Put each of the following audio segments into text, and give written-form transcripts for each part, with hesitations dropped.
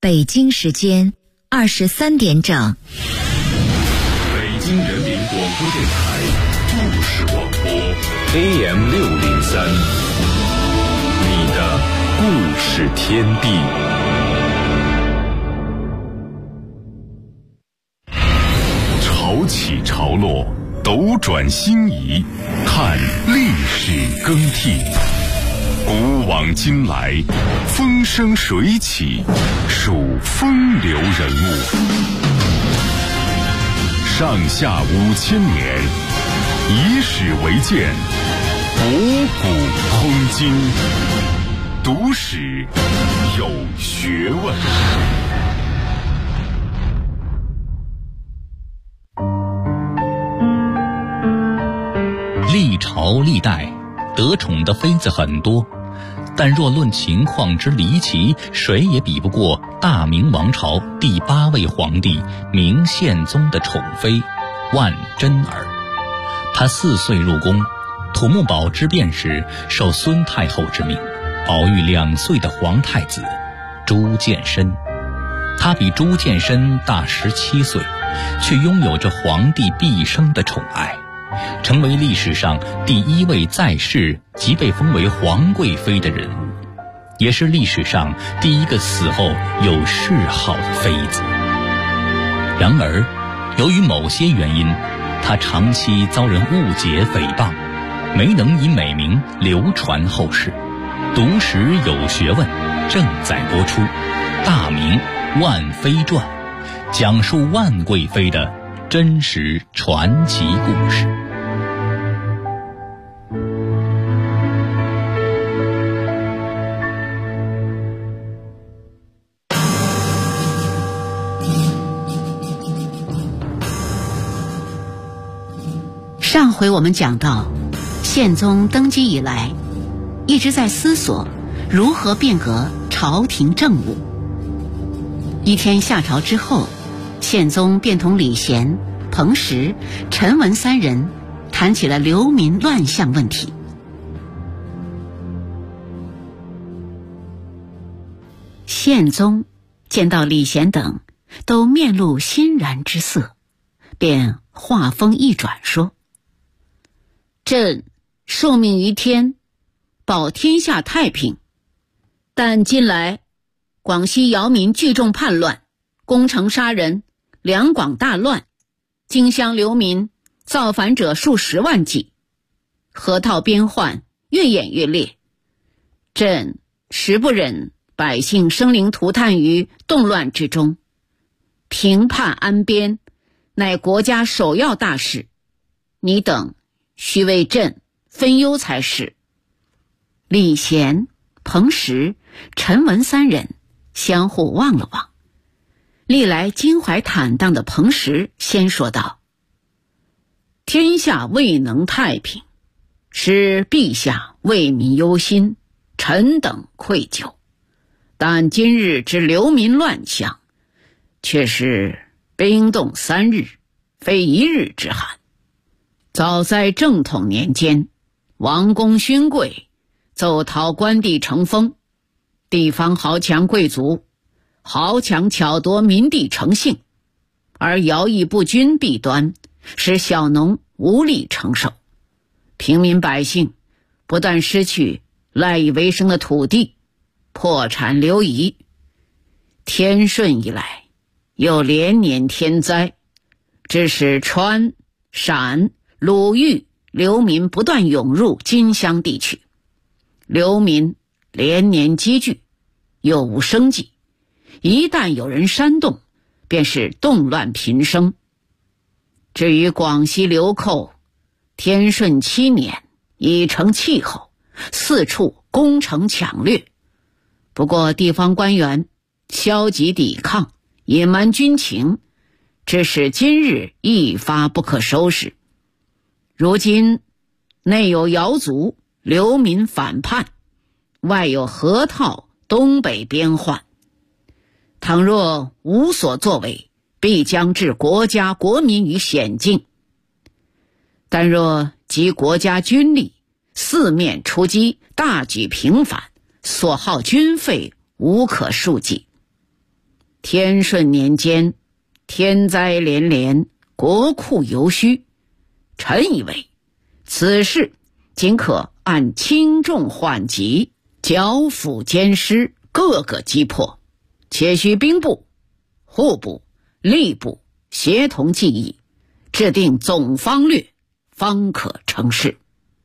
北京时间23点整。 北京人民广播电台故事广播 AM603，你的故事天地。潮起潮落，斗转星移，看历史更替。古往今来，风生水起，数风流人物。上下5000年，以史为鉴，博古通今，读史有学问。 历朝历代得宠的妃子很多，但若论情况之离奇，谁也比不过大明王朝第8位皇帝明宪宗的宠妃万贞儿。她4岁入宫，土木堡之变时受孙太后之命，保育2岁的皇太子朱见深。她比朱见深大17岁，却拥有着皇帝毕生的宠爱，成为历史上第1位在世即被封为皇贵妃的人物，也是历史上第1个死后有谥号的妃子。然而，由于某些原因，她长期遭人误解诽谤，没能以美名流传后世。读史有学问正在播出《大明万妃传》，讲述万贵妃的真实传奇故事。 上回我们讲到，宪宗登基以来，一直在思索如何变革朝廷政务。一天下朝之后，宪宗便同李贤、彭实、陈文3人谈起了流民乱象问题。宪宗见到李贤等都面露欣然之色，便话锋一转说：朕受命于天，保天下太平，但近来广西姚民聚众叛乱，攻城杀人，两广大乱，荆襄流民造反者数10万计，河套边患越演越烈，朕实不忍百姓生灵涂炭于动乱之中，平叛安边乃国家首要大事，你等须为朕分忧才是。李贤、彭实、陈文3人相互望了望，历来襟怀坦荡的彭实先说道：天下未能太平，是陛下为民忧心，臣等愧疚，但今日之流民乱象，却是冰冻3日，非1日之寒。早在正统年间，王公勋贵奏讨官地成风，地方豪强贵族豪强巧夺民地成性，而徭役不均弊端，使小农无力承受，平民百姓不但失去赖以为生的土地，破产流移。天顺以来，又连年天灾，致使川、陕、鲁豫流民不断涌入荆襄地区，流民连年积聚，又无生计，一旦有人煽动，便是动乱频生。至于广西流寇，天顺7年已成气候，四处攻城抢掠，不过地方官员消极抵抗，隐瞒军情，致使今日一发不可收拾。如今内有瑶族流民反叛，外有河套东北边患，倘若无所作为，必将置国家国民于险境。但若集国家军力，四面出击，大举平反，所耗军费无可数计。 天顺年间，天灾连连，国库犹虚。臣以为，此事仅可按轻重缓急，剿抚兼施，各个击破，且需兵部、户部、吏部协同计议，制定总方略，方可成事。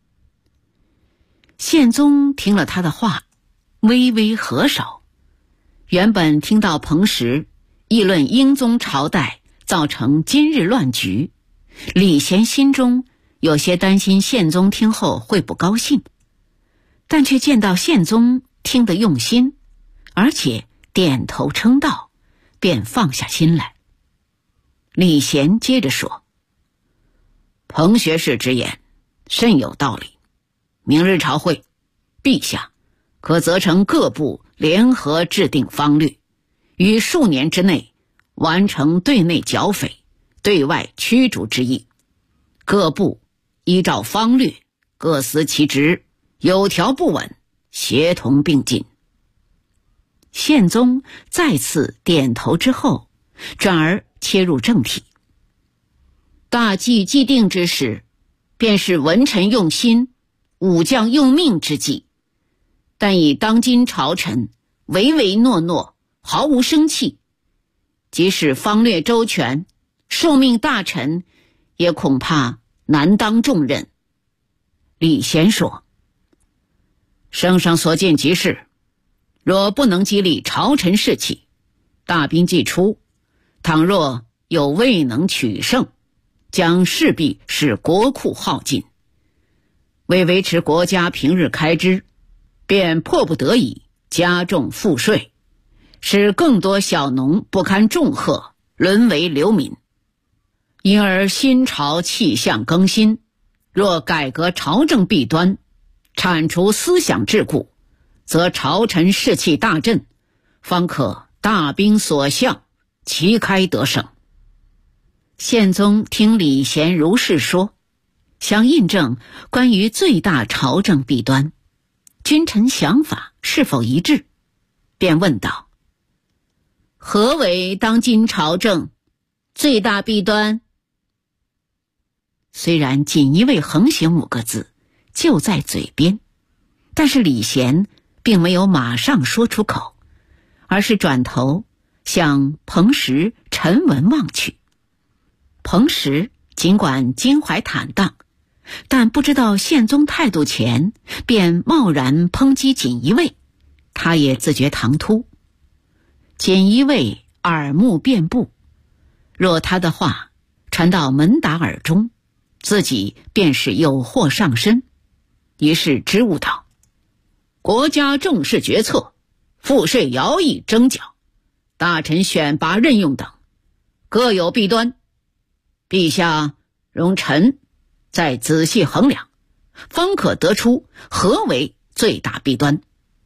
宪宗听了他的话，微微合手。原本听到彭实议论英宗朝代造成今日乱局，李贤心中有些担心宪宗听后会不高兴，但却见到宪宗听得用心，而且点头称道，便放下心来。李贤接着说：彭学士之言甚有道理，明日朝会，陛下可责成各部联合制定方略，于数年之内完成对内剿匪、对外驱逐之意。各部依照方略，各司其职，有条不紊，协同并进。宪宗再次点头之后，转而切入正题。大计既定之时，便是文臣用心、武将用命之际。但以当今朝臣唯唯诺诺，毫无生气，即使方略周全，受命大臣也恐怕难当重任。李贤说：圣上所见极是，若不能激励朝臣士气，大兵既出，倘若又未能取胜，将势必使国库耗尽。为维持国家平日开支，便迫不得已加重赋税，使更多小农不堪重荷，沦为流民。因而新朝气象更新，若改革朝政弊端，铲除思想桎梏，则朝臣士气大振，方可大兵所向，旗开得胜。宪宗听李贤如是说，想印证关于最大朝政弊端，君臣想法是否一致，便问道：何为当今朝政最大弊端？虽然锦衣卫横行5个字就在嘴边，但是李贤并没有马上说出口，而是转头向彭实、陈文望去。彭实尽管襟怀坦荡，但不知道宪宗态度前，便贸然抨击锦衣卫，他也自觉唐突。锦衣卫耳目遍布，若他的话传到门达耳中，自己便是有祸上身。于是支吾道：国家政事决策、赋税徭役征缴、大臣选拔任用等，各有弊端，陛下容臣再仔细衡量，方可得出何为最大弊端。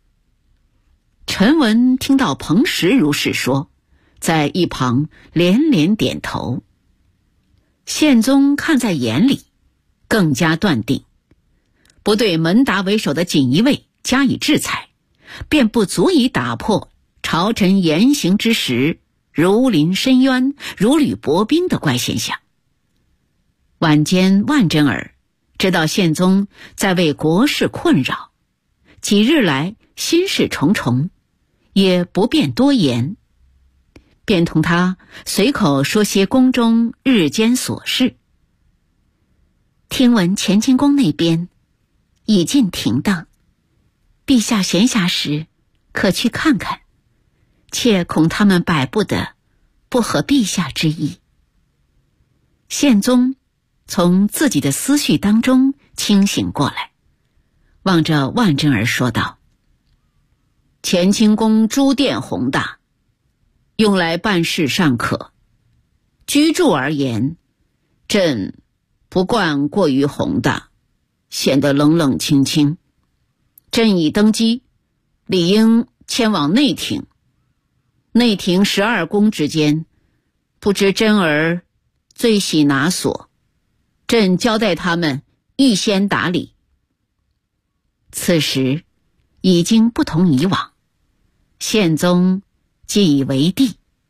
陈文听到彭实如是说，在一旁连连点头。宪宗看在眼里，更加断定，不对门达为首的锦衣卫加以制裁，便不足以打破朝臣言行之时如临深渊、如履薄冰的怪现象。晚间万贞儿知道宪宗在为国事困扰，几日来心事重重，也不便多言，便同他随口说些宫中日间琐事。听闻乾清宫那边已尽停当，陛下闲暇时可去看看，切恐他们摆布的不合陛下之意。宪宗从自己的思绪当中清醒过来，望着万贞儿说道：乾清宫诸殿宏大，用来办事尚可，居住而言，朕不惯过于宏大，显得冷冷清清。朕已登基，理应迁往内廷。内廷12宫之间，不知贞儿最喜哪所，朕交代他们预先打理。此时已经不同以往，宪宗既已为帝，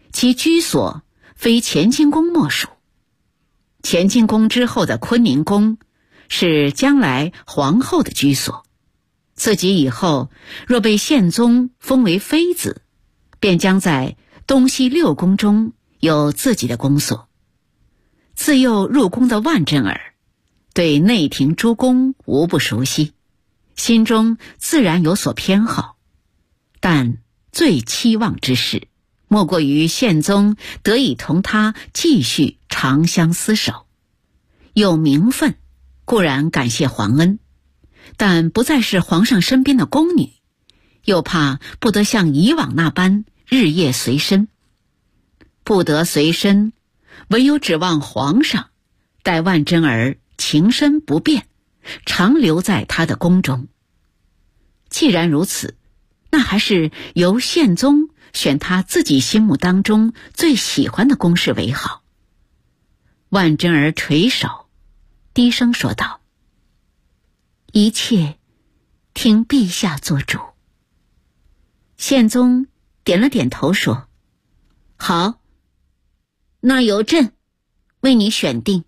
其居所非乾清宫莫属。乾清宫之后的坤宁宫是将来皇后的居所，自己以后若被宪宗封为妃子，便将在东西六宫中有自己的宫所。自幼入宫的万贞儿对内廷诸宫无不熟悉，心中自然有所偏好，但最期望之事莫过于宪宗得以同他继续长相厮守。有名分固然感谢皇恩，但不再是皇上身边的宫女，又怕不得像以往那般日夜随身。不得随身，唯有指望皇上待万贞儿情深不变，常留在他的宫中。既然如此，那还是由宪宗选他自己心目当中最喜欢的宫室为好。万贞儿垂首，低声说道：一切听陛下做主。宪宗点了点头说：好，那由朕为你选定。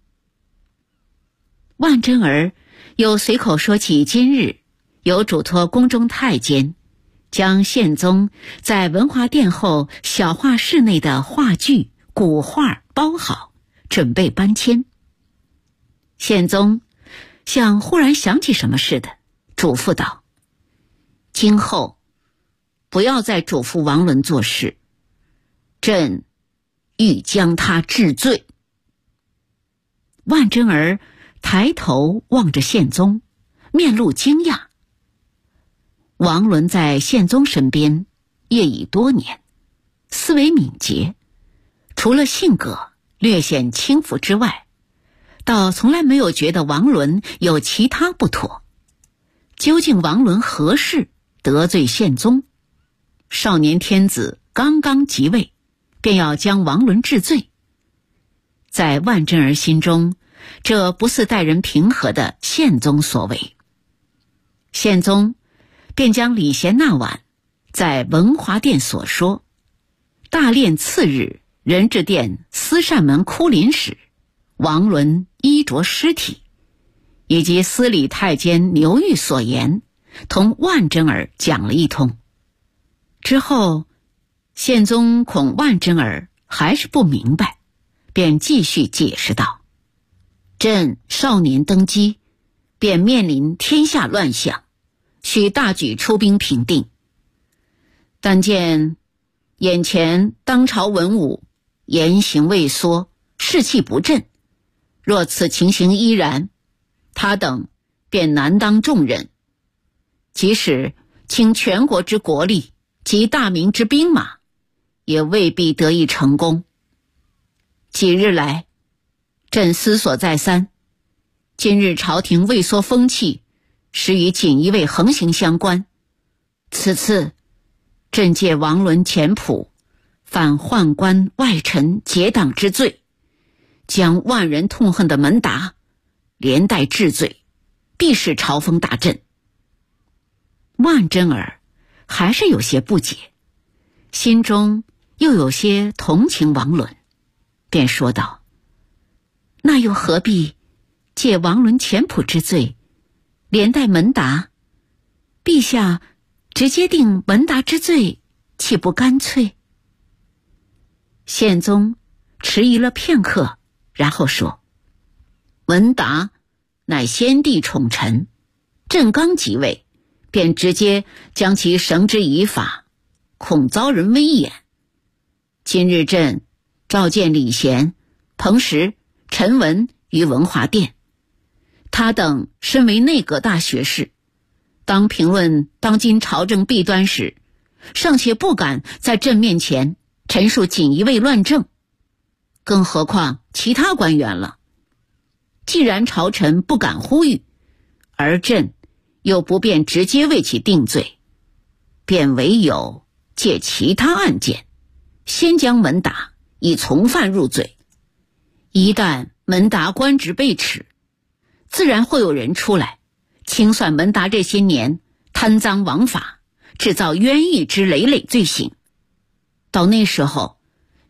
万贞儿又随口说起今日有嘱托宫中太监将宪宗在文华殿后小画室内的画具古画包好，准备搬迁。宪宗像忽然想起什么似的，嘱咐道：今后不要再嘱咐王伦做事，朕欲将他治罪。万贞儿抬头望着宪宗，面露惊讶。王伦在宪宗身边业已多年，思维敏捷，除了性格略显轻浮之外，倒从来没有觉得王伦有其他不妥。究竟王伦何事得罪宪宗？少年天子刚刚即位，便要将王伦治罪，在万贞儿心中，这不似待人平和的宪宗所为。宪宗便将礼贤那晚在文华殿所说，大殓次日仁治殿司善门哭临时王伦衣着尸体，以及司礼太监牛玉所言，同万贞儿讲了一通。之后宪宗恐万贞儿还是不明白，便继续解释道：朕少年登基，便面临天下乱象，需大举出兵平定。但见眼前当朝文武言行畏缩，士气不振，若此情形依然，他等便难当重任。即使倾全国之国力及大明之兵马，也未必得以成功。几日来，朕思索再三，今日朝廷畏缩风气，实与锦衣卫横行相关。此次朕借王伦前仆，犯宦官外臣结党之罪，将万人痛恨的门达连带治罪，必使朝风大振。万贞儿还是有些不解，心中又有些同情王伦，便说道：那又何必借王伦前仆之罪连带门达？陛下直接定门达之罪，岂不干脆？宪宗迟疑了片刻，然后说：门达乃先帝宠臣，朕刚即位，便直接将其绳之以法，恐遭人威严。今日朕召见礼贤、彭实、陈文于文华殿，他等身为内阁大学士，当评论当今朝政弊端时，尚且不敢在朕面前陈述锦衣卫乱政，更何况其他官员了。既然朝臣不敢呼吁，而朕又不便直接为其定罪，便唯有借其他案件，先将门达以从犯入罪。一旦门达官职被褫，自然会有人出来清算门达这些年贪赃枉法，制造冤狱之累累罪行。到那时候，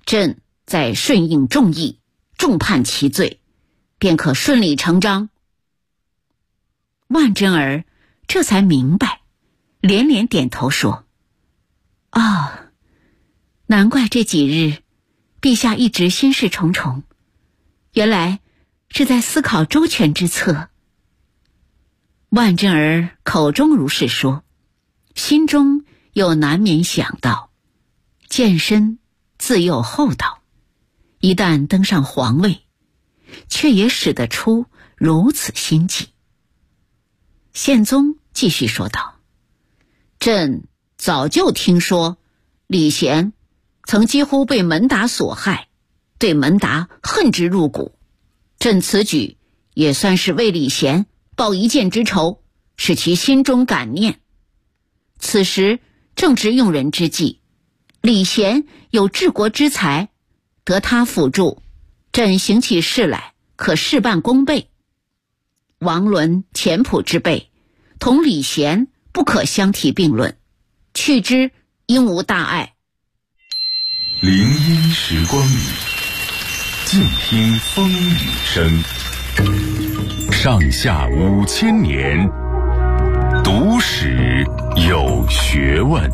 朕再顺应众议，重判其罪，便可顺理成章。万贞儿这才明白，连连点头说：难怪这几日陛下一直心事重重，原来是在思考周全之策。万贞儿口中如是说，心中又难免想到，健身自幼厚道，一旦登上皇位，却也使得出如此心计。宪宗继续说道：朕早就听说李贤曾几乎被门达所害，对门达恨之入骨，朕此举也算是为李贤报一箭之仇，使其心中感念。此时正值用人之际，李贤有治国之才，得他辅助，朕行起事来可事半功倍。王伦简朴之辈，同李贤不可相提并论，去之应无大碍。 林荫时光里，静听风雨声。上下5000年，读史有学问。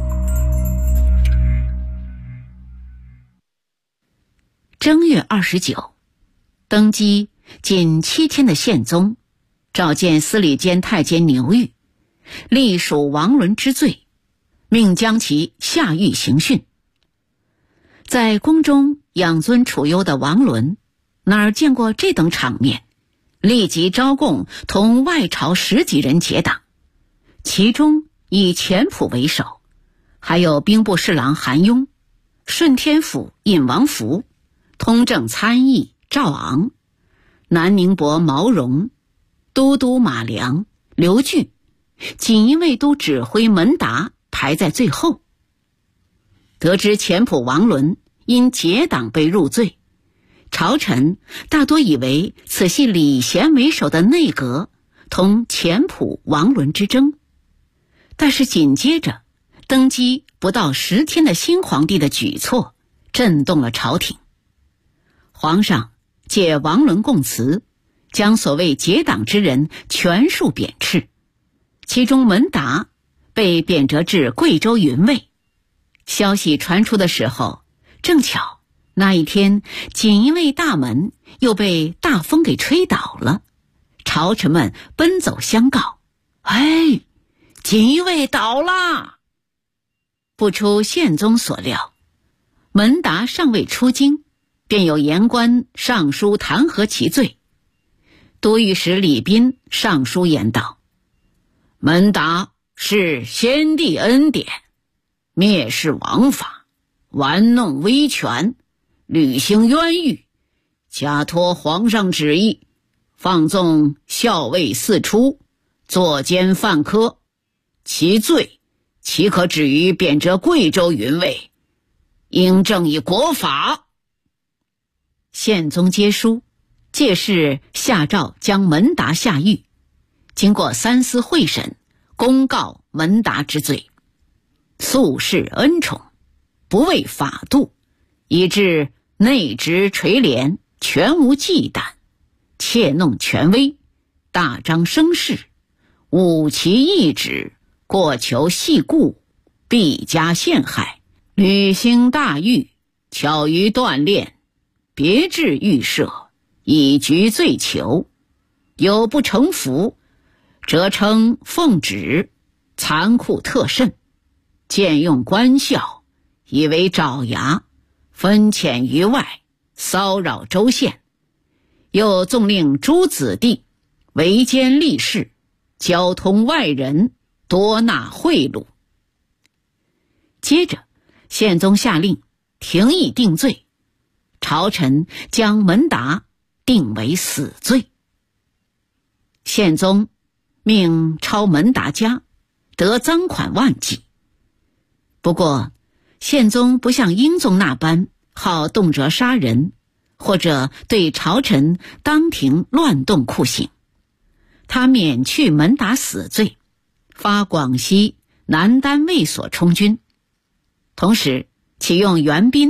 正月29，登基仅7天的宪宗召见司礼监太监牛玉，隶属王伦之罪，命将其下狱刑讯。在宫中养尊处优的王伦哪儿见过这等场面，立即招供同外朝10几人结党，其中以钱普为首，还有兵部侍郎韩雍、顺天府尹王福、通政参议赵昂、南宁伯毛荣、都督马良、刘据，锦衣卫都指挥门达排在最后。得知钱普王伦因结党被入罪，朝臣大多以为此系李贤为首的内阁同钱普王伦之争。但是紧接着登基不到10天的新皇帝的举措震动了朝廷。皇上借王伦供词，将所谓结党之人全数贬斥，其中门达被贬谪至贵州云卫。消息传出的时候，正巧那一天锦衣卫大门又被大风给吹倒了，朝臣们奔走相告：锦衣卫倒啦！不出宪宗所料，门达尚未出京，便有言官上书弹劾其罪。都御史李斌上书言道：门达是先帝恩典，蔑视王法，玩弄威权，履行冤狱，假托皇上旨意，放纵校尉四出，作奸犯科，其罪岂可止于贬谪贵州云卫？应正以国法。宪宗接书，届时下诏将门达下狱，经过三司会审，公告门达之罪。素世恩宠，不畏法度，以致内直垂帘，全无忌惮，窃弄权威，大张声势，误其意旨，过求细故，必加陷害，履行大狱，巧于锻炼，别致预设，以局罪囚。有不成服，则称奉旨，残酷特甚，渐用官校，以为爪牙，分遣于外，骚扰州县。又纵令诸子弟围奸吏士，交通外人，多纳贿赂。接着宪宗下令廷议定罪，朝臣将门达定为死罪。宪宗命抄门达家，得赃款万计。不过宪宗不像英宗那般好动辄杀人，或者对朝臣当庭乱动酷刑，他免去门达死罪，发广西南丹卫所充军，同时启用袁彬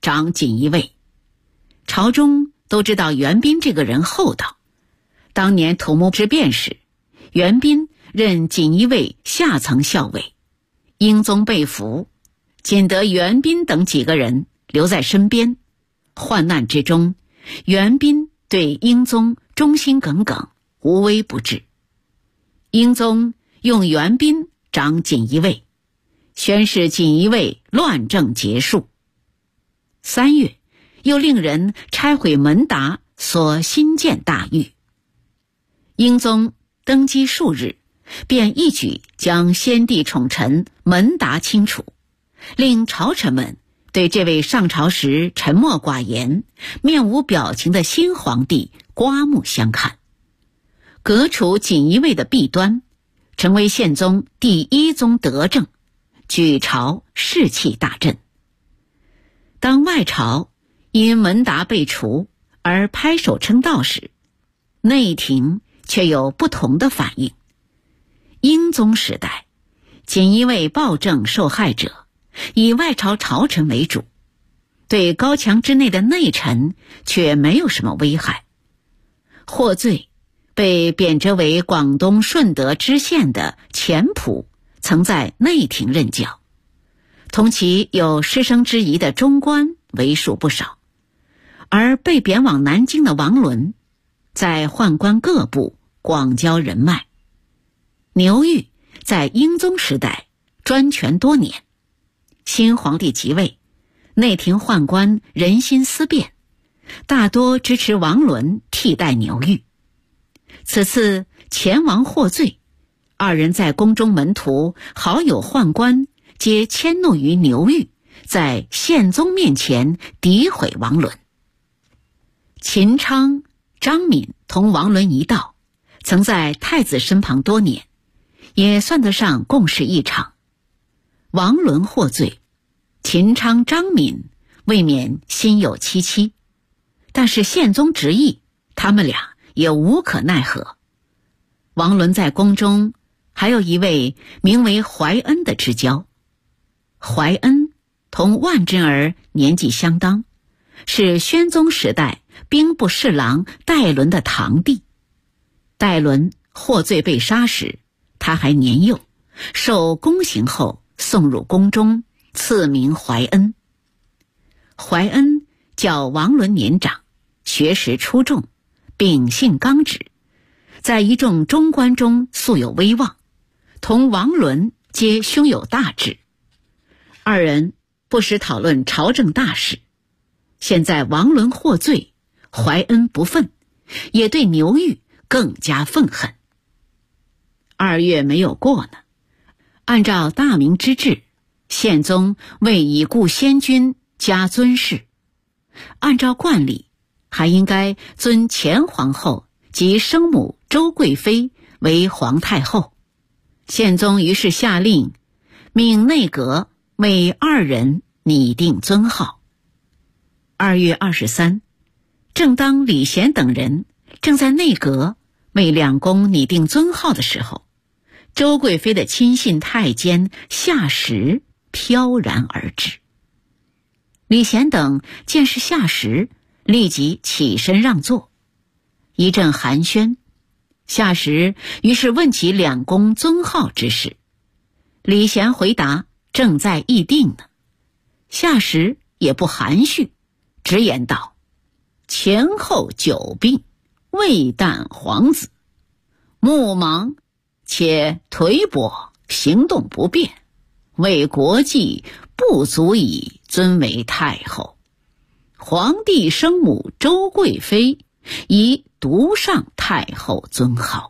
掌锦衣卫。朝中都知道袁彬这个人厚道，当年土木之变时，袁彬任锦衣卫下层校尉，英宗被俘，仅得袁彬等几个人留在身边。患难之中，袁彬对英宗忠心耿耿，无微不至。英宗用袁彬掌锦衣卫，宣示锦衣卫乱政结束。3月，又令人拆毁门达所新建大狱。英宗登基数日，便一举将先帝宠臣门达清除，令朝臣们对这位上朝时沉默寡言、面无表情的新皇帝刮目相看。革除锦衣卫的弊端，成为宪宗第一宗德政，举朝士气大振。当外朝因门达被除而拍手称道时，内廷却有不同的反应。英宗时代，锦衣卫暴政受害者以外朝朝臣为主，对高墙之内的内臣却没有什么危害。获罪被贬谪为广东顺德知县的钱普曾在内廷任教，同其有师生之谊的中官为数不少。而被贬往南京的王伦，在宦官各部广交人脉。牛玉在英宗时代专权多年，新皇帝即位，内廷宦官人心思变，大多支持王伦替代牛玉。此次钱王获罪，二人在宫中门徒、好友宦官皆迁怒于牛玉，在宪宗面前诋毁王伦。秦昌、张敏同王伦一道，曾在太子身旁多年，也算得上共事一场。王伦获罪，秦昌、张敏未免心有戚戚，但是宪宗执意，他们俩也无可奈何。王伦在宫中还有一位名为怀恩的知交，怀恩同万贞儿年纪相当，是宣宗时代兵部侍郎戴伦的堂弟。戴伦获罪被杀时，他还年幼，受宫刑后送入宫中，赐名怀恩。怀恩较王伦年长，学识出众，秉性刚直，在一众中官中素有威望，同王伦皆胸有大志。二人不时讨论朝政大事。现在王伦获罪，怀恩不忿，也对牛玉更加愤恨。2月没有过呢，按照大明之制，宪宗为已故先君加尊谥，按照惯例还应该尊前皇后及生母周贵妃为皇太后。宪宗于是下令命内阁为2人拟定尊号。2月23，正当李贤等人正在内阁为两宫拟定尊号的时候，周贵妃的亲信太监夏时飘然而至。李贤等见是夏时，立即起身让座。一阵寒暄，夏时于是问起两宫尊号之事。李贤回答正在议定呢。夏时也不含蓄，直言道：前后久病，未旦皇子，目盲且颓跛，行动不便，为国计不足以尊为太后。皇帝生母周贵妃宜独上太后尊号。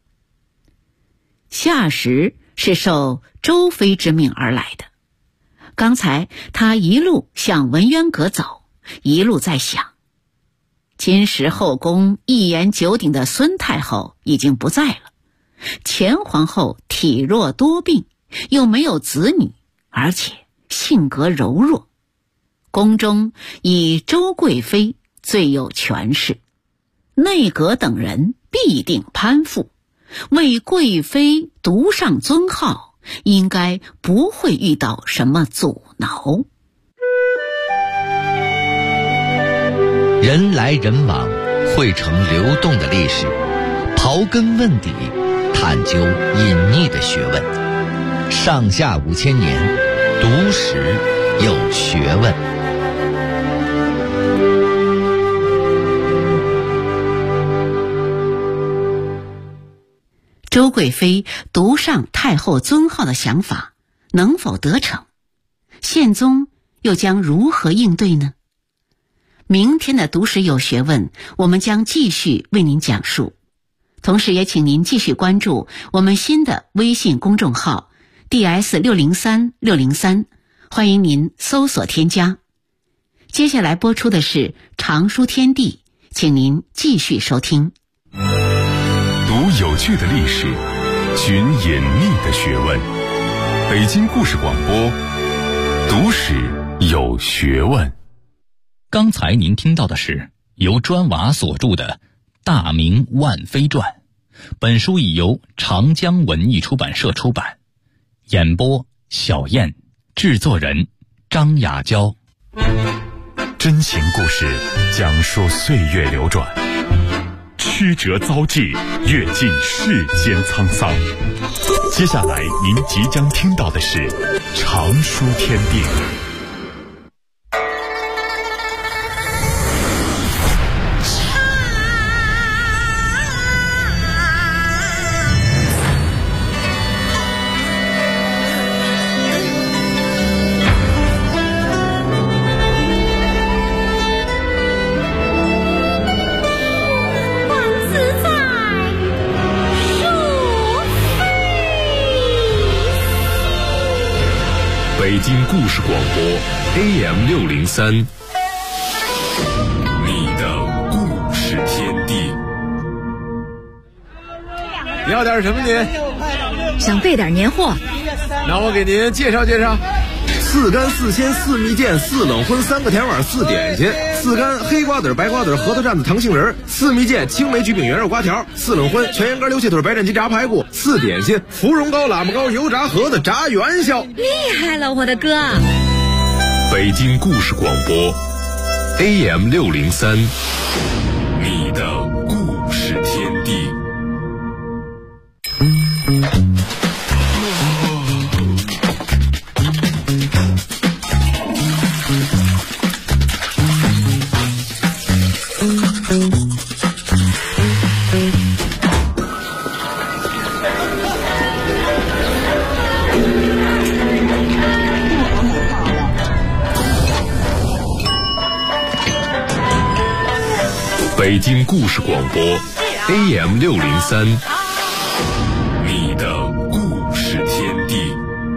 夏时是受周妃之命而来的，刚才他一路向文渊阁走，一路在想，今时后宫一言九鼎的孙太后已经不在了，前皇后体弱多病，又没有子女，而且性格柔弱，宫中以周贵妃最有权势，内阁等人必定攀附，为贵妃独上尊号，应该不会遇到什么阻挠。 人来人往，汇成流动的历史，刨根问底，探究隐匿的学问。上下5000年，读史有学问。 周贵妃独上太后尊号的想法能否得逞？宪宗又将如何应对呢？明天的读史有学问，我们将继续为您讲述。同时也请您继续关注我们新的微信公众号 DS603603，欢迎您搜索添加。接下来播出的是常书天地，请您继续收听。 读有趣的历史，寻隐秘的学问。北京故事广播，读史有学问。 刚才您听到的是由砖瓦所著的《大明万妃传》，本书已由长江文艺出版社出版。演播小燕，制作人张雅娇。 真情故事讲述岁月流转，曲折遭际，阅尽世间沧桑。接下来您即将听到的是常书天地。北京故事广播 AM603， 你的故事天地。 要点什么您？ 想备点年货。 那我给您介绍介绍。4干4鲜4蜜饯4冷荤3个甜碗4点心，4干黑瓜子白瓜子核桃蘸子糖杏仁，4蜜饯青梅橘饼圆肉瓜条，4冷荤全羊肝溜蟹腿白斩鸡炸排骨，4点心芙蓉糕喇嘛糕油炸盒子炸元宵。 厉害了，我的哥！ 北京故事广播 AM603， 你的故事天地。北京故事广播 AM603， 你的故事天地。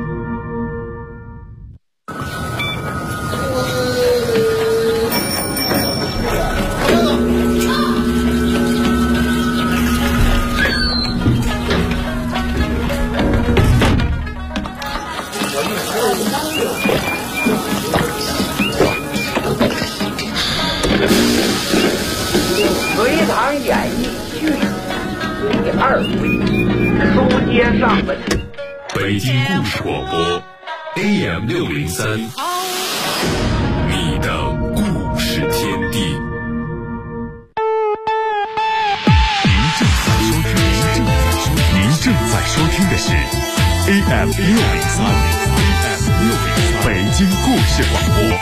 隋唐演义剧第2回，书接上文。 北京故事广播 AM603， 你的故事天地。您正在收听的是 AM603， 北京故事广播。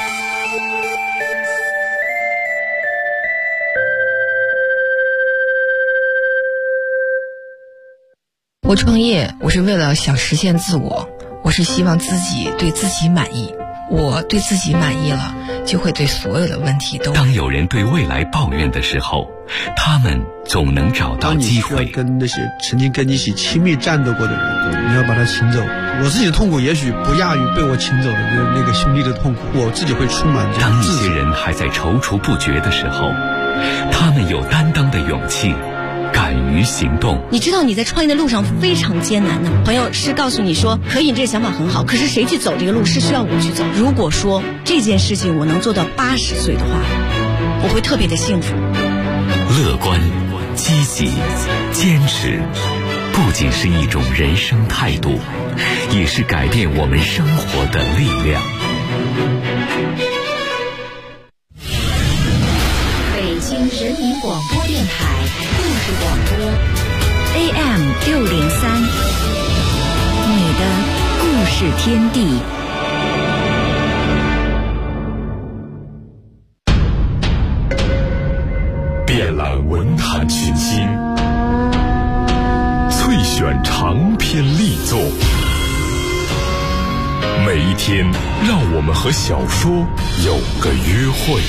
我创业，我是为了想实现自我，我是希望自己对自己满意。我对自己满意了，就会对所有的问题都。 当有人对未来抱怨的时候，他们总能找到机会。 当你需要跟那些曾经跟你一起亲密战斗过的人，你要把他请走。我自己的痛苦也许不亚于被我请走的那个兄弟的痛苦，我自己会充满这当一些人还在踌躇不决的时候，他们有担当的勇气，敢于行动。 你知道你在创业的路上非常艰难的，朋友是告诉你说可以，这个想法很好，可是谁去走这个路是需要我去走。如果说这件事情我能做到80岁的话，我会特别的幸福。 乐观、积极、坚持，不仅是一种人生态度，也是改变我们生活的力量。 北广播电台故事广播 AM 603，你的故事天地。 遍览文坛群星，萃选长篇力作。每一天，让我们和小说有个约会。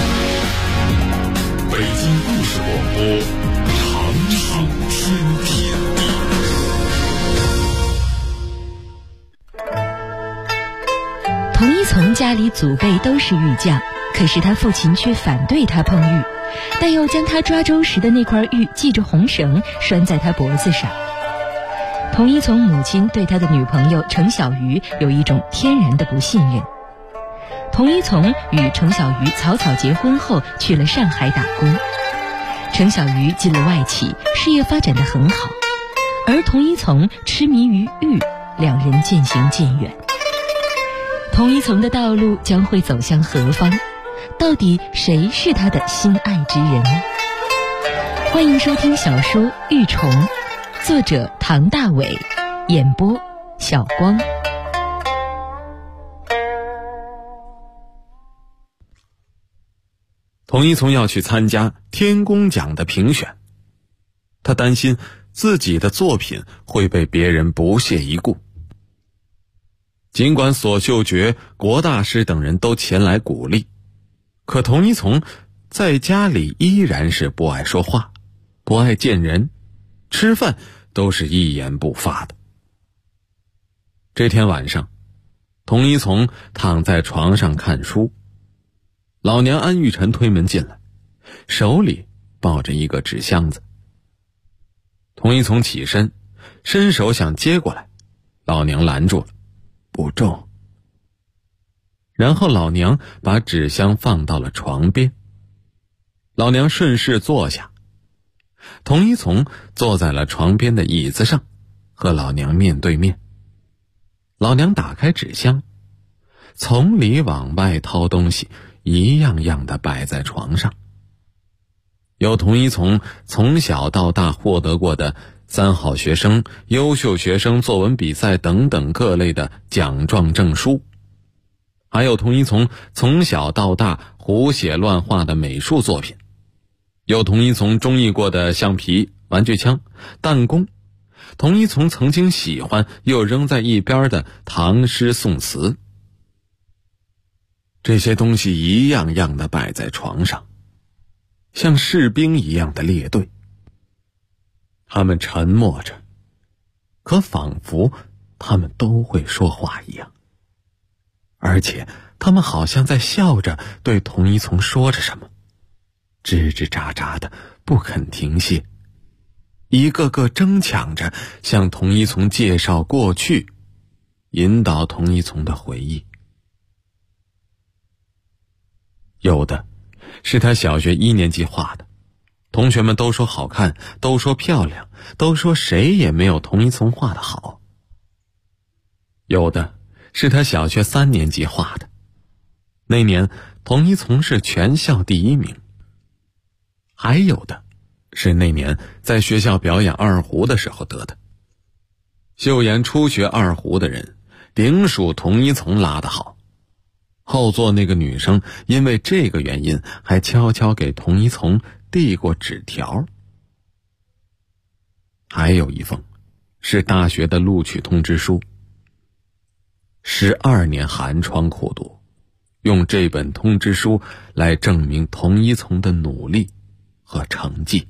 北京故事广播，长寿天地。 童一从家里祖辈都是玉匠，可是他父亲却反对他碰玉，但又将他抓周时的那块玉系着红绳拴在他脖子上。童一从母亲对他的女朋友程小鱼有一种天然的不信任。童一从与程小鱼草草结婚后去了上海打工，程小鱼进了外企，事业发展得很好，而童一从痴迷于玉，两人渐行渐远。童一从的道路将会走向何方？到底谁是他的心爱之人？欢迎收听小说《玉虫》，作者唐大伟，演播小光。 童一从要去参加天工奖的评选，他担心自己的作品会被别人不屑一顾。尽管索秀觉、国大师等人都前来鼓励，可童一从在家里依然是不爱说话，不爱见人，吃饭都是一言不发的。这天晚上，童一从躺在床上看书，老娘安玉宸推门进来，手里抱着一个纸箱子。童一从起身，伸手想接过来，老娘拦住了，不重。然后老娘把纸箱放到了床边，老娘顺势坐下，童一从坐在了床边的椅子上，和老娘面对面。老娘打开纸箱，从里往外掏东西，一样样的摆在床上。有童一从从小到大获得过的3好学生、优秀学生作文比赛等等各类的奖状证书，还有童一从从小到大胡写乱画的美术作品，有童一从中意过的橡皮、玩具枪、弹弓，童一从曾经喜欢又扔在一边的唐诗宋词。这些东西一样样的摆在床上，像士兵一样的列队。他们沉默着，可仿佛他们都会说话一样，而且他们好像在笑着对童一从说着什么，吱吱喳喳的不肯停歇，一个个争抢着向童一从介绍过去，引导童一从的回忆。有的是他小学1年级画的，同学们都说好看，都说漂亮，都说谁也没有童一从画的好。有的是他小学3年级画的，那年童一从是全校第1名。还有的是那年在学校表演二胡的时候得的。秀妍初学二胡的人，顶属童一从拉得好。后座那个女生因为这个原因，还悄悄给童一从递过纸条。还有一封是大学的录取通知书。12年寒窗苦读，用这本通知书来证明童一从的努力和成绩。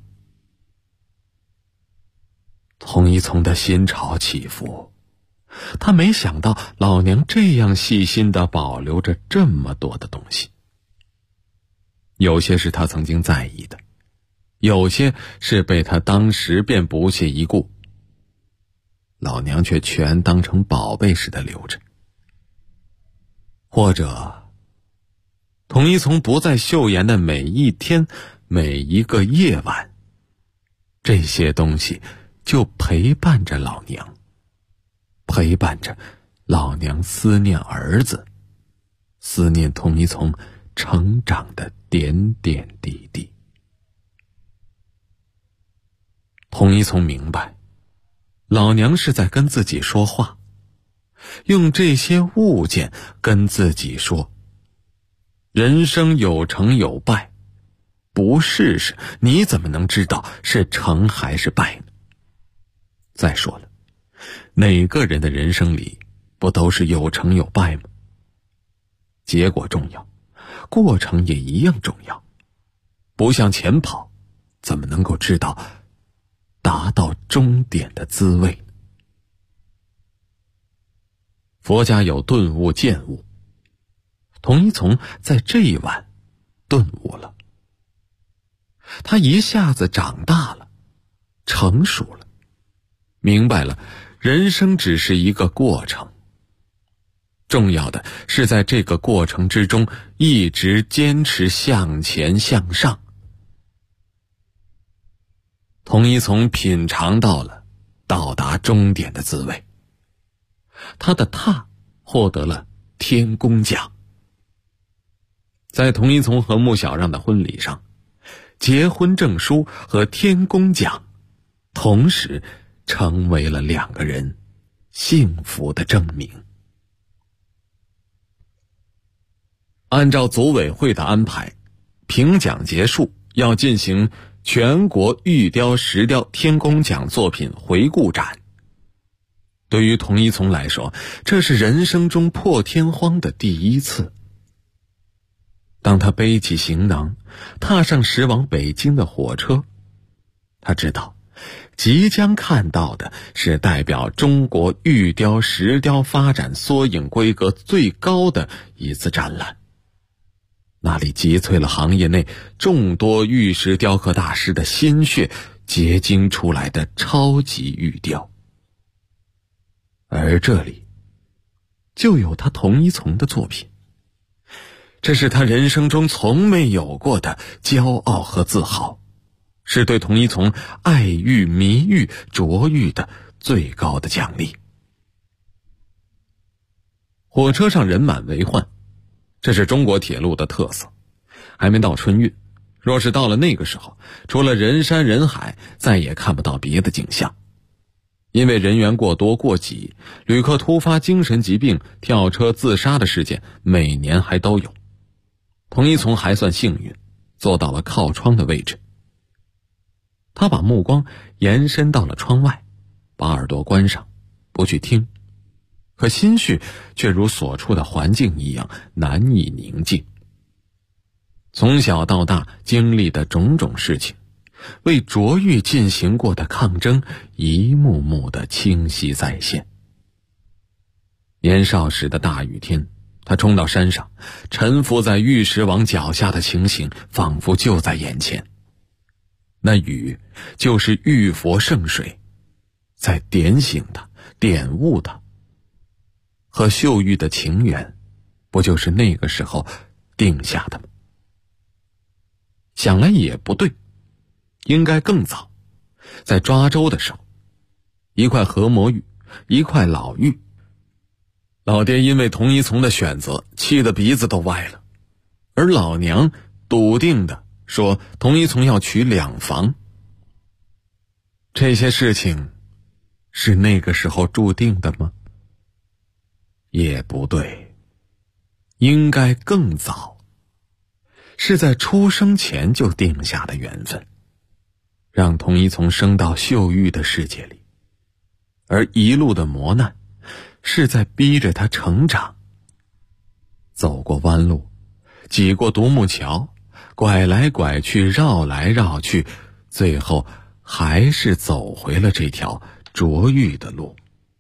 童一从的心潮起伏，他没想到老娘这样细心地保留着这么多的东西。有些是他曾经在意的，有些是被他当时便不屑一顾，老娘却全当成宝贝似的留着。或者童一从不在秀妍的每一天每一个夜晚，这些东西就陪伴着老娘，陪伴着老娘思念儿子，思念童一从成长的点点滴滴。 童一从明白，老娘是在跟自己说话，用这些物件跟自己说，人生有成有败，不试试你怎么能知道是成还是败呢？再说了，哪个人的人生里不都是有成有败吗？结果重要，过程也一样重要。不向前跑，怎么能够知道达到终点的滋味呢？佛家有顿悟见悟，童一从在这一晚顿悟了。他一下子长大了，成熟了，明白了人生只是一个过程，重要的是在这个过程之中一直坚持向前向上。童一从品尝到了到达终点的滋味，他的榻获得了天工奖。在童一从和穆小让的婚礼上，结婚证书和天工奖同时成为了两个人幸福的证明。按照组委会的安排，评奖结束要进行全国玉雕石雕天工奖作品回顾展。对于童一从来说，这是人生中破天荒的第一次。当他背起行囊，踏上驶往北京的火车，他知道即将看到的是代表中国玉雕石雕发展缩影规格最高的一次展览。那里集萃了行业内众多玉石雕刻大师的心血结晶出来的超级玉雕，而这里就有他童一从的作品。这是他人生中从没有过的骄傲和自豪，是对童一从爱玉、迷玉、琢玉的最高的奖励。火车上人满为患，这是中国铁路的特色。还没到春运，若是到了那个时候，除了人山人海，再也看不到别的景象。因为人员过多过挤，旅客突发精神疾病、跳车自杀的事件每年还都有。童一从还算幸运，坐到了靠窗的位置。他把目光延伸到了窗外，把耳朵关上，不去听，可心绪却如所处的环境一样难以宁静。从小到大经历的种种事情，为琢玉进行过的抗争一幕幕的清晰再现。年少时的大雨天，他冲到山上，沉浮在玉石王脚下的情形仿佛就在眼前。那雨就是玉佛圣水，在点醒他，点悟他。和秀玉的情缘，不就是那个时候定下的吗？想来也不对，应该更早。在抓周的时候，一块合模玉，一块老玉。老爹因为童一从的选择，气得鼻子都歪了，而老娘笃定地说童一从要娶两房。这些事情是那个时候注定的吗？也不对，应该更早。是在出生前就定下的缘分，让童一从生到秀玉的世界里，而一路的磨难是在逼着他成长。走过弯路，挤过独木桥，拐来拐去，绕来绕去，最后还是走回了这条琢玉的路。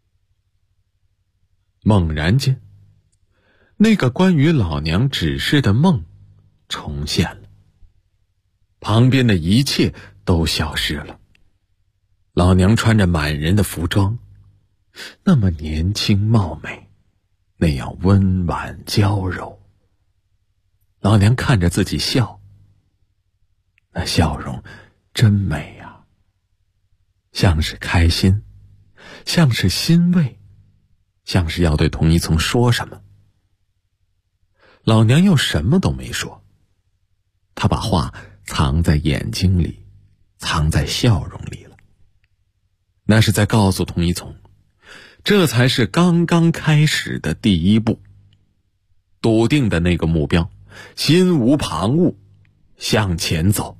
猛然间，那个关于老娘指示的梦重现了，旁边的一切都消失了。老娘穿着满人的服装，那么年轻貌美，那样温婉娇柔。老娘看着自己笑，那笑容真美啊，像是开心，像是欣慰，像是要对童一从说什么。老娘又什么都没说，她把话藏在眼睛里，藏在笑容里了。 那是在告诉童一从，这才是刚刚开始的第一步。笃定的那个目标，心无旁骛，向前走。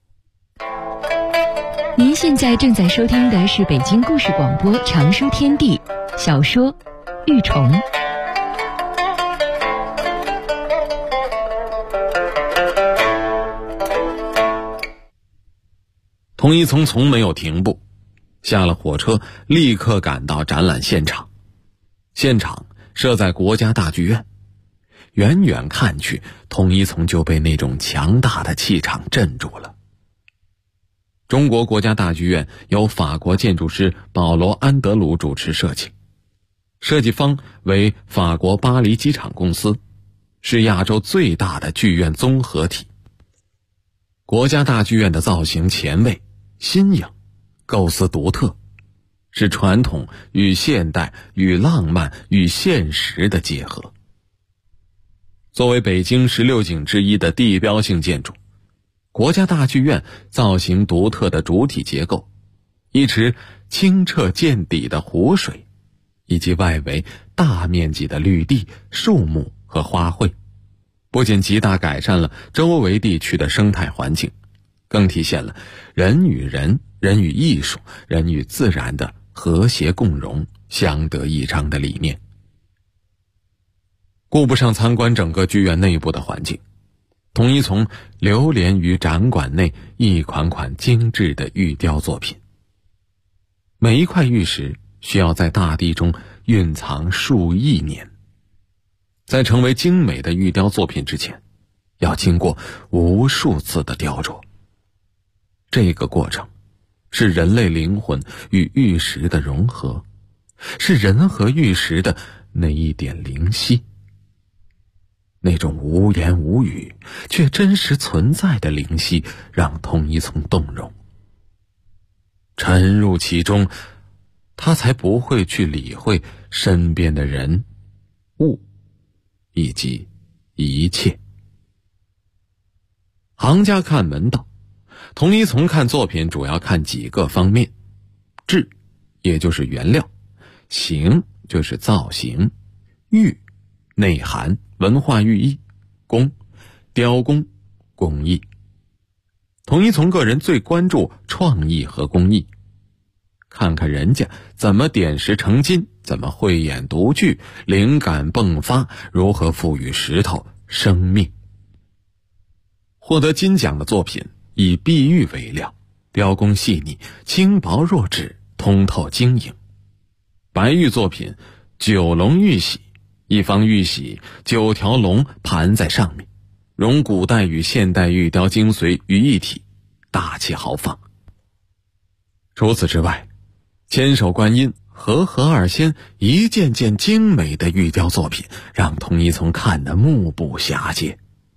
您现在正在收听的是北京故事广播长书天地小说《玉虫》。 童一从从没有停步，下了火车立刻赶到展览现场。现场设在国家大剧院，远远看去，童一从就被那种强大的气场镇住了。中国国家大剧院由法国建筑师保罗·安德鲁主持设计，设计方为法国巴黎机场公司，是亚洲最大的剧院综合体。国家大剧院的造型前卫新颖，构思独特，是传统与现代与浪漫与现实的结合。作为北京16景之一的地标性建筑，国家大剧院造型独特的主体结构，一池清澈见底的湖水，以及外围大面积的绿地、树木和花卉，不仅极大改善了周围地区的生态环境，更体现了人与人、人与艺术、人与自然的和谐共荣、相得益彰的理念。顾不上参观整个剧院内部的环境，童一从流连于展馆内一款款精致的玉雕作品。每一块玉石需要在大地中蕴藏数亿年，在成为精美的玉雕作品之前，要经过无数次的雕琢。这个过程是人类灵魂与玉石的融合，是人和玉石的那一点灵犀。那种无言无语却真实存在的灵犀让童一从动容，沉入其中，他才不会去理会身边的人、物以及一切。行家看门道，童一从看作品主要看几个方面：质，也就是原料；形，就是造型；玉，内涵、文化寓意；工，雕工、工艺。童一从个人最关注创意和工艺，看看人家怎么点石成金，怎么慧眼独具，灵感迸发，如何赋予石头生命。获得金奖的作品以碧玉为料，雕工细腻，轻薄若纸，通透晶莹。白玉作品九龙玉玺，一方玉玺9条龙盘在上面，融古代与现代玉雕精髓于一体，大气豪放。除此之外，千手观音、和合二仙一件件精美的玉雕作品让童一从看得目不暇接。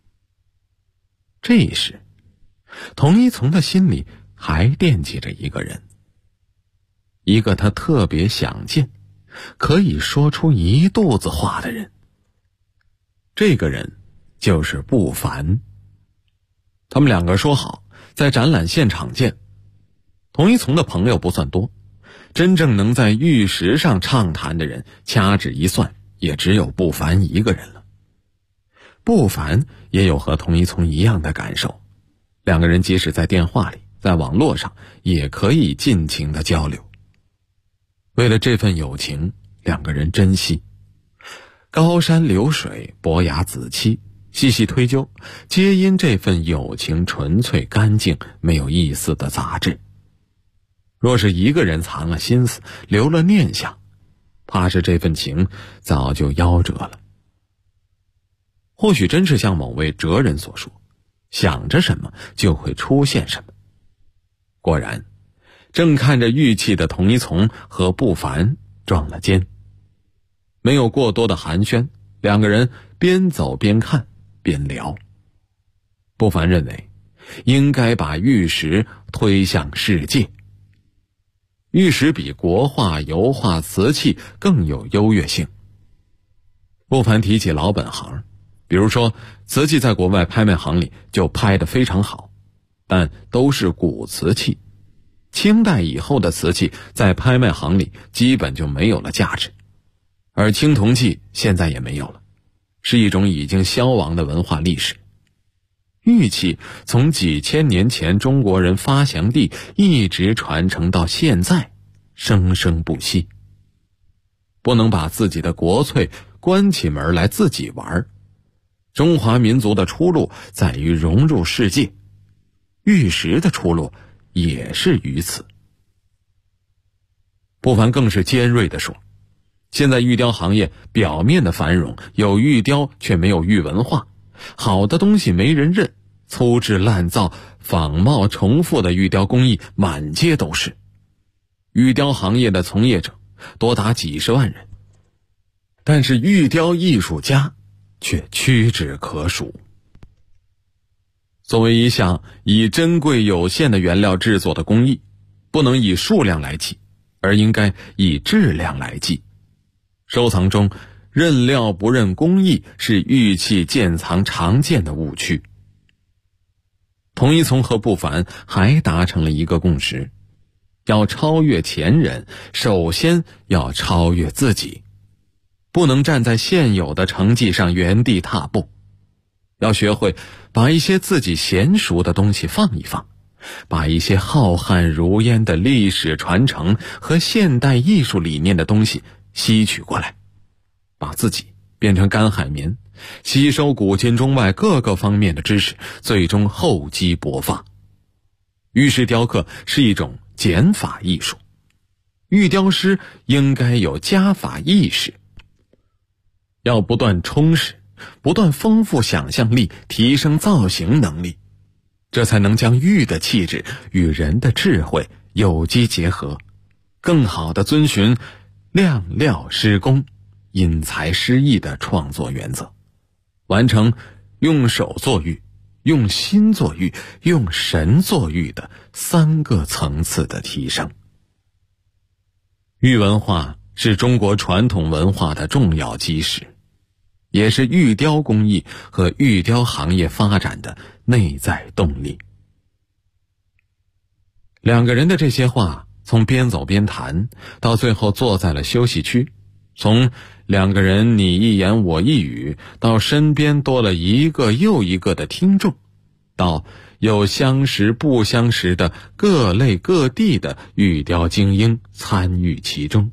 这时童一从的心里还惦记着一个人，一个他特别想见，可以说出一肚子话的人。这个人就是不凡。他们两个说好在展览现场见。童一从的朋友不算多，真正能在玉石上畅谈的人掐指一算也只有不凡一个人了。不凡也有和童一从一样的感受，两个人即使在电话里，在网络上也可以尽情的交流。为了这份友情，两个人珍惜。高山流水，伯牙子期，细细推究，皆因这份友情纯粹干净，没有一丝的杂质。若是一个人藏了心思，留了念想，怕是这份情早就夭折了。或许真是像某位哲人所说，想着什么就会出现什么。果然，正看着玉器的童一从和不凡撞了肩。没有过多的寒暄，两个人边走边看边聊。不凡认为应该把玉石推向世界。玉石比国画、油画、瓷器更有优越性。不凡提起老本行，比如说瓷器在国外拍卖行里就拍得非常好，但都是古瓷器。 清代以后的瓷器在拍卖行里基本就没有了价值，而青铜器现在也没有了，是一种已经消亡的文化历史。玉器从几千年前中国人发祥地一直传承到现在，生生不息。不能把自己的国粹关起门来自己玩。中华民族的出路在于融入世界，玉石的出路也是于此。不凡更是尖锐地说，现在玉雕行业表面的繁荣，有玉雕却没有玉文化，好的东西没人认，粗制滥造、仿冒重复的玉雕工艺满街都是。玉雕行业的从业者多达几十万人，但是玉雕艺术家却屈指可数。作为一项以珍贵有限的原料制作的工艺，不能以数量来计，而应该以质量来计。收藏中认料不认工艺是玉器鉴藏常见的误区。童一聪和不凡还达成了一个共识，要超越前人，首先要超越自己，不能站在现有的成绩上原地踏步，要学会把一些自己娴熟的东西放一放，把一些浩瀚如烟的历史传承和现代艺术理念的东西吸取过来，把自己变成干海绵，吸收古今中外各个方面的知识，最终厚积薄发。玉石雕刻是一种减法艺术，玉雕师应该有加法意识，要不断充实，不断丰富想象力，提升造型能力，这才能将玉的气质与人的智慧有机结合，更好地遵循亮料施工、因材施艺的创作原则，完成用手做玉、用心做玉、用神做玉的3个层次的提升。玉文化是中国传统文化的重要基石，也是玉雕工艺和玉雕行业发展的内在动力。两个人的这些话，从边走边谈，到最后坐在了休息区，从两个人你一言我一语，到身边多了一个又一个的听众，到有相识不相识的各类各地的玉雕精英参与其中。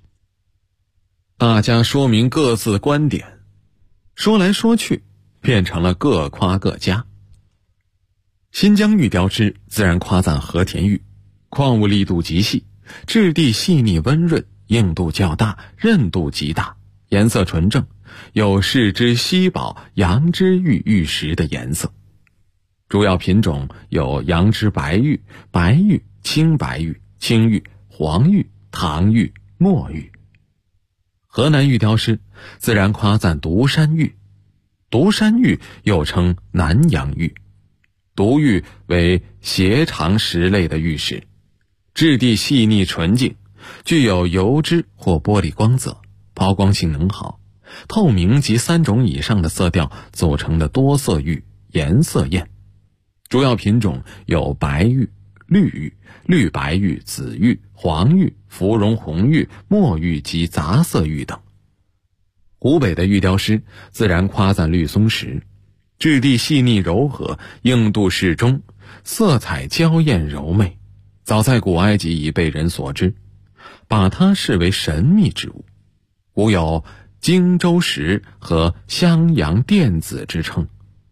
大家说明各自观点，说来说去变成了各夸各家。新疆玉雕师自然夸赞和田玉，矿物力度极细，质地细腻温润，硬度较大，韧度极大，颜色纯正，有世之稀宝羊脂玉玉石的颜色。主要品种有羊脂白玉、白玉、青白玉、青玉、黄玉、唐玉、墨玉。河南玉雕师自然夸赞独山玉，独山玉又称南阳玉，独玉为斜长石类的玉石，质地细腻纯净，具有油脂或玻璃光泽，抛光性能好，透明及3种以上的色调组成的多色玉，颜色艳。主要品种有白玉、绿玉、绿白玉、紫玉、黄玉、芙蓉红玉、墨玉及杂色玉等。湖北的玉雕师自然夸赞绿松石，质地细腻柔和，硬度适中，色彩娇艳柔媚，早在古埃及已被人所知，把它视为神秘之物，古有荆州石和襄阳电子之称。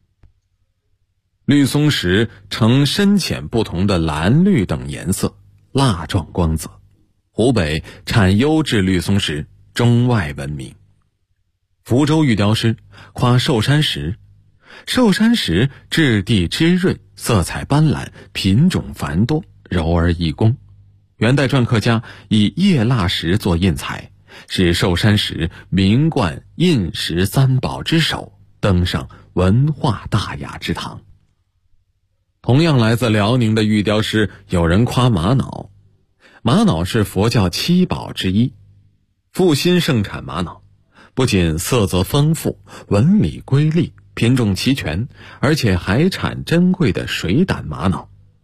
绿松石呈深浅不同的蓝绿等颜色，蜡状光泽，湖北产优质绿松石，中外闻名。福州玉雕师夸寿山石，寿山石质地滋润，色彩斑斓，品种繁多，柔而易工。元代篆刻家以叶蜡石做印彩，使寿山石名冠印石3宝之首，登上文化大雅之堂。同样来自辽宁的玉雕师有人夸玛瑙，玛瑙是佛教7宝之一，阜新盛产玛瑙，不仅色泽丰富，纹理瑰丽，品种齐全，而且还产珍贵的水胆玛瑙。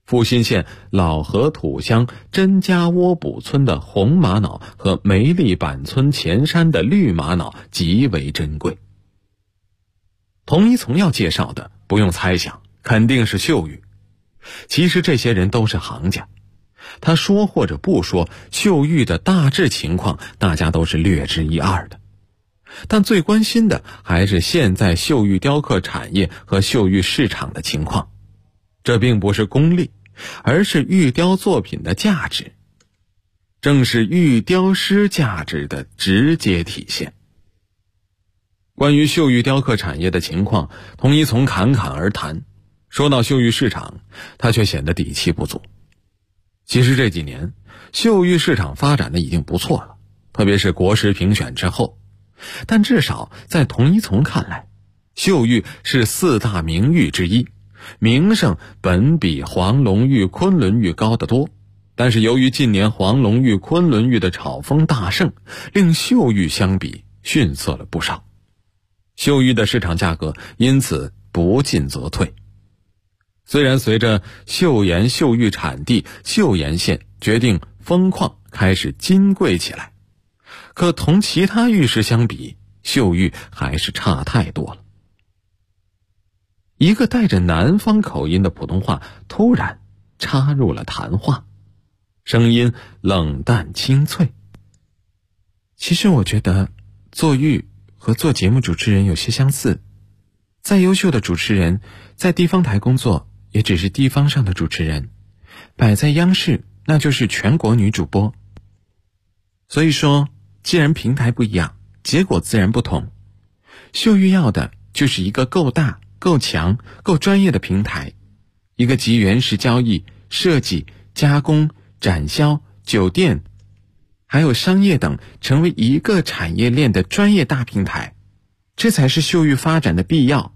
阜新县老河土乡甄家窝堡村的红玛瑙和梅里坂村前山的绿玛瑙极为珍贵。童一从要介绍的，不用猜想，肯定是秀玉。其实这些人都是行家，他说或者不说，秀玉的大致情况大家都是略知一二的。但最关心的还是现在秀玉雕刻产业和秀玉市场的情况。这并不是功利，而是玉雕作品的价值，正是玉雕师价值的直接体现。关于秀玉雕刻产业的情况，童一从侃侃而谈。说到秀玉市场，他却显得底气不足。其实这几年秀玉市场发展的已经不错了，特别是国师评选之后。但至少在童一从看来，秀玉是4大名玉之一，名声本比黄龙玉、昆仑玉高得多。但是由于近年黄龙玉、昆仑玉的炒风大盛，令秀玉相比逊色了不少。秀玉的市场价格因此不进则退。虽然随着岫岩秀玉产地岫岩县决定封矿开始金贵起来，可同其他玉石相比，秀玉还是差太多了。一个带着南方口音的普通话突然插入了谈话，声音冷淡清脆。其实我觉得做玉和做节目主持人有些相似，再优秀的主持人在地方台工作也只是地方上的主持人，摆在央视那就是全国女主播。所以说既然平台不一样，结果自然不同。秀玉要的就是一个够大、够强、够专业的平台，一个集原石交易、设计、加工、展销、酒店还有商业等成为一个产业链的专业大平台，这才是秀玉发展的必要。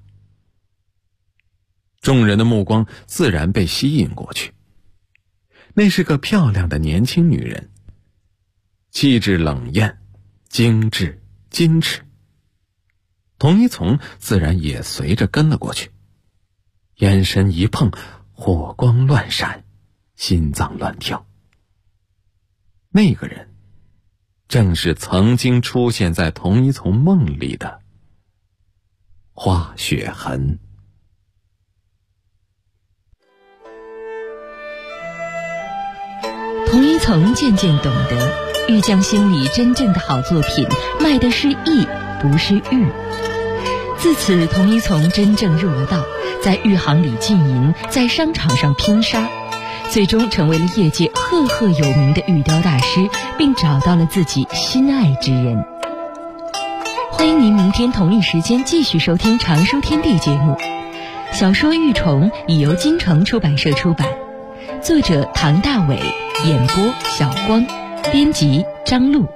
众人的目光自然被吸引过去。那是个漂亮的年轻女人，气质冷艳、精致、矜持。童一从自然也随着跟了过去，眼神一碰，火光乱闪，心脏乱跳。那个人正是曾经出现在童一从梦里的华雪痕。 童一从渐渐懂得，玉匠心里真正的好作品卖的是艺，不是玉。自此，童一从真正入了道，在玉行里经营，在商场上拼杀，最终成为了业界赫赫有名的玉雕大师，并找到了自己心爱之人。欢迎您明天同一时间继续收听常书天地节目。小说《玉虫》已由京城出版社出版，作者唐大伟，演播小光，编辑张璐。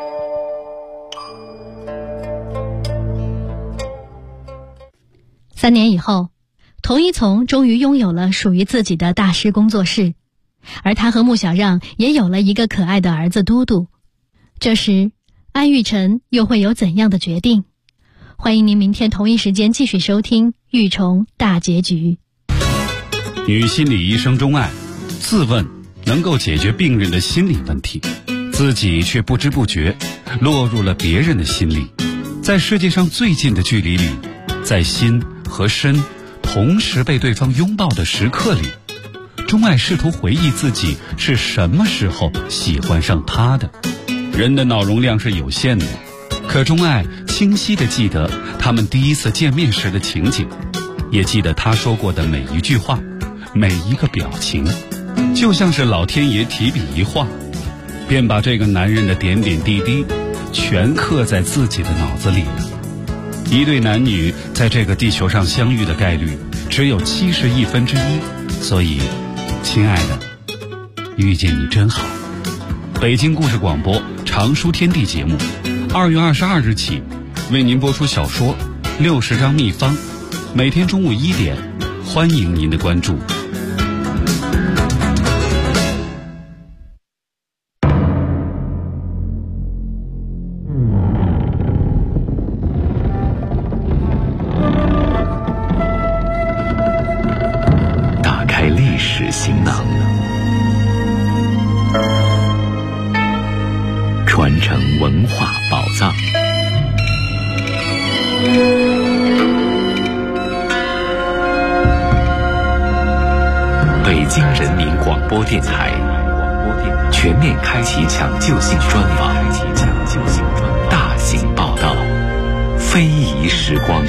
3年以后，童一从终于拥有了属于自己的大师工作室，而他和穆小让也有了一个可爱的儿子嘟嘟。这时，安玉成又会有怎样的决定？欢迎您明天同一时间继续收听《玉虫大结局》。 女心理医生钟爱自问能够解决病人的心理问题，自己却不知不觉落入了别人的心里。在世界上最近的距离里，在心和身同时被对方拥抱的时刻里，钟爱试图回忆自己是什么时候喜欢上他的。人的脑容量是有限的，可钟爱清晰地记得他们第一次见面时的情景，也记得他说过的每一句话，每一个表情，就像是老天爷提笔一画，便把这个男人的点点滴滴全刻在自己的脑子里了。一对男女在这个地球上相遇的概率只有1/71，所以，亲爱的，遇见你真好。北京故事广播常书天地节目，2月22日起为您播出小说《60张秘方》，每天中午1点，欢迎您的关注。 打开历史行囊， 传承文化宝藏。北京人民广播电台全面开启抢救性专访，大型报道，非遗时光。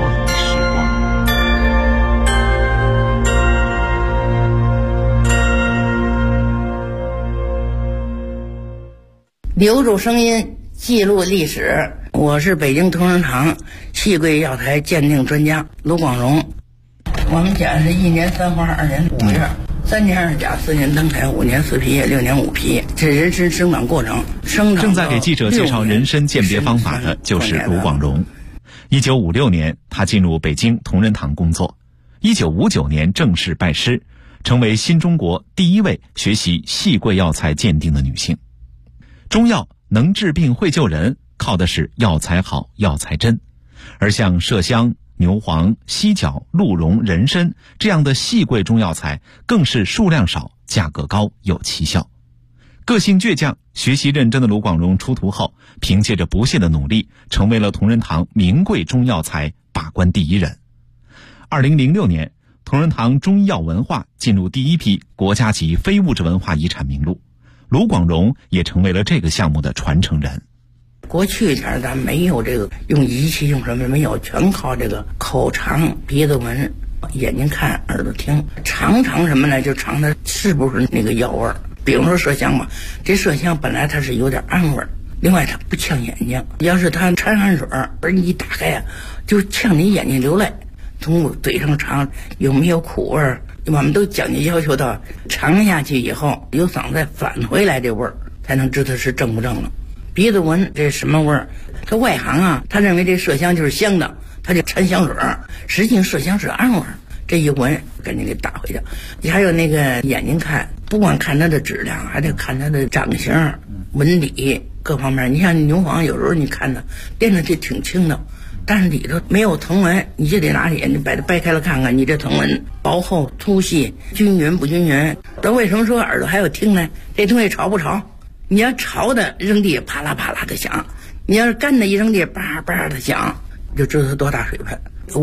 留住声音，记录历史。我是北京同仁堂戏柜药材鉴定专家卢广荣。我们家是1年3花2年5月，3年2甲4年登台5年4皮6年5皮，这人参生长过程。 正在给记者介绍人参鉴别方法的就是卢广荣。1956年，他进入北京同仁堂工作。1959年正式拜师，成为新中国第一位学习戏柜药材鉴定的女性。中药能治病会救人，靠的是药材好、药材真。而像麝香、牛黄、犀角、鹿茸、人参这样的细贵中药材，更是数量少、价格高、有奇效。个性倔强、学习认真的卢广荣出徒后，凭借着不懈的努力，成为了同仁堂名贵中药材把关第一人。2006年，同仁堂中医药文化进入第一批国家级非物质文化遗产名录。卢广荣也成为了这个项目的传承人。 过去点咱没有这个用仪器用什么没有，全靠这个口尝、鼻子闻、眼睛看、耳朵听，尝什么呢？就尝它是不是那个药味儿。比如说麝香吧，这麝香本来它是有点暗味儿，另外它不呛眼睛。要是它掺汗水而你一打开啊，就呛你眼睛流泪。从嘴上尝有没有苦味儿，我们都讲究要求到尝下去以后有嗓子再返回来这味儿，才能知道是正不正了。鼻子闻这什么味儿？他外行啊，他认为这麝香就是香的，他就掺香水，实际上麝香是暗味儿。这一闻赶紧给打回去。你还有那个眼睛看，不光看它的质量，还得看它的长形、纹理各方面。你像牛黄，有时候你看它掂着就挺轻的，但是里头没有藤纹，你就得拿眼睛把它掰开了看看，你这藤纹薄厚、粗细、均匀不均匀。这为什么说耳朵还有听呢？这东西潮不潮？你要潮的扔地啪啦啪啦的响，你要是干的一扔地叭叭的响，就知道它多大水分。